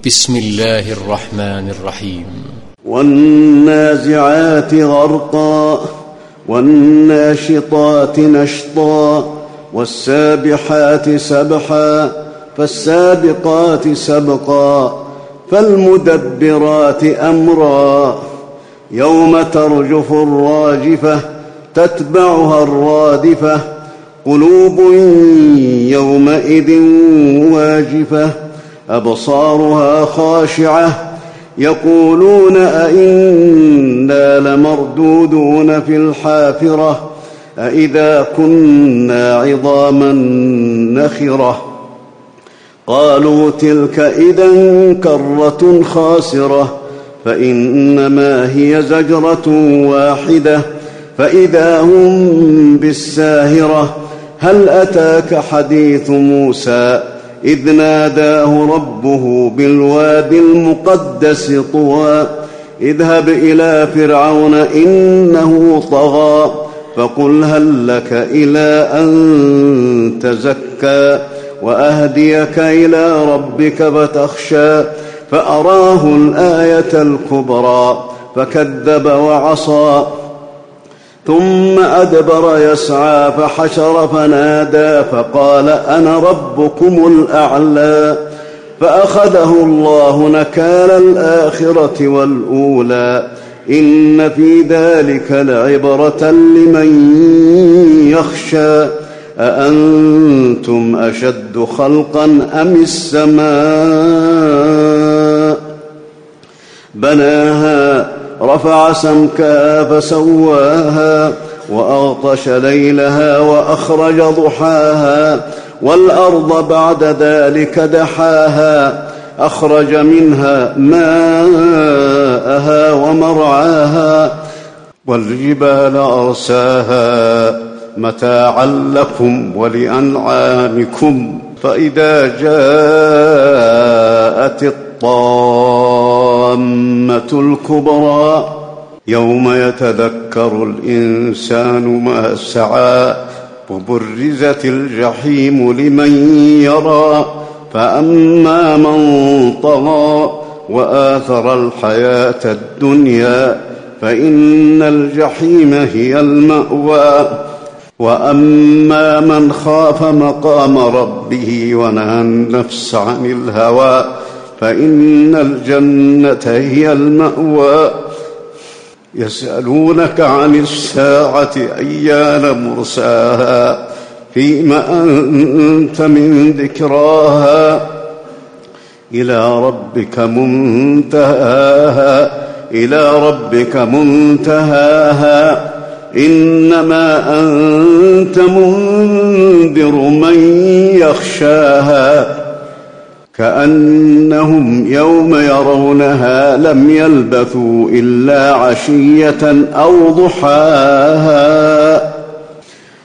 بسم الله الرحمن الرحيم. والنازعات غرقا والناشطات نشطا والسابحات سبحا فالسابقات سبقا فالمدبرات أمرا يوم ترجف الراجفة تتبعها الرادفة قلوب يومئذ واجفة أبصارها خاشعة يقولون أئنا لمردودون في الحافرة أئذا كنا عظاما نخرة قالوا تلك إذا كرة خاسرة فإنما هي زجرة واحدة فإذا هم بالساهرة هل أتاك حديث موسى إذ ناداه ربه بالوادي المقدس طوى اذهب إلى فرعون إنه طغى فقل هل لك إلى أن تزكى وأهديك إلى ربك فتخشى فأراه الآية الكبرى فكذب وعصى ثم أدبر يسعى فحشر فنادى فقال أنا ربكم الأعلى فأخذه الله نكال الآخرة والأولى إن في ذلك لعبرة لمن يخشى أأنتم أشد خلقا أم السماء بناها رفع سمكها فسواها وأغطش ليلها وأخرج ضحاها والأرض بعد ذلك دحاها أخرج منها ماءها ومرعاها والجبال أرساها متاعا لكم ولأنعامكم فإذا جاءت الطامة الكبرى يوم يتذكر الإنسان ما سعى وبرزت الجحيم لمن يرى فأما من طغى وآثر الحياة الدنيا فإن الجحيم هي المأوى وأما من خاف مقام ربه ونهى النفس عن الهوى فإن الجنة هي المأوى يسألونك عن الساعة أيان مرساها فيما أنت من ذكراها إلى ربك منتهاها إنما أنت منذر من يخشاها كأنهم يوم يرونها لم يلبثوا إلا عشية أو ضحاها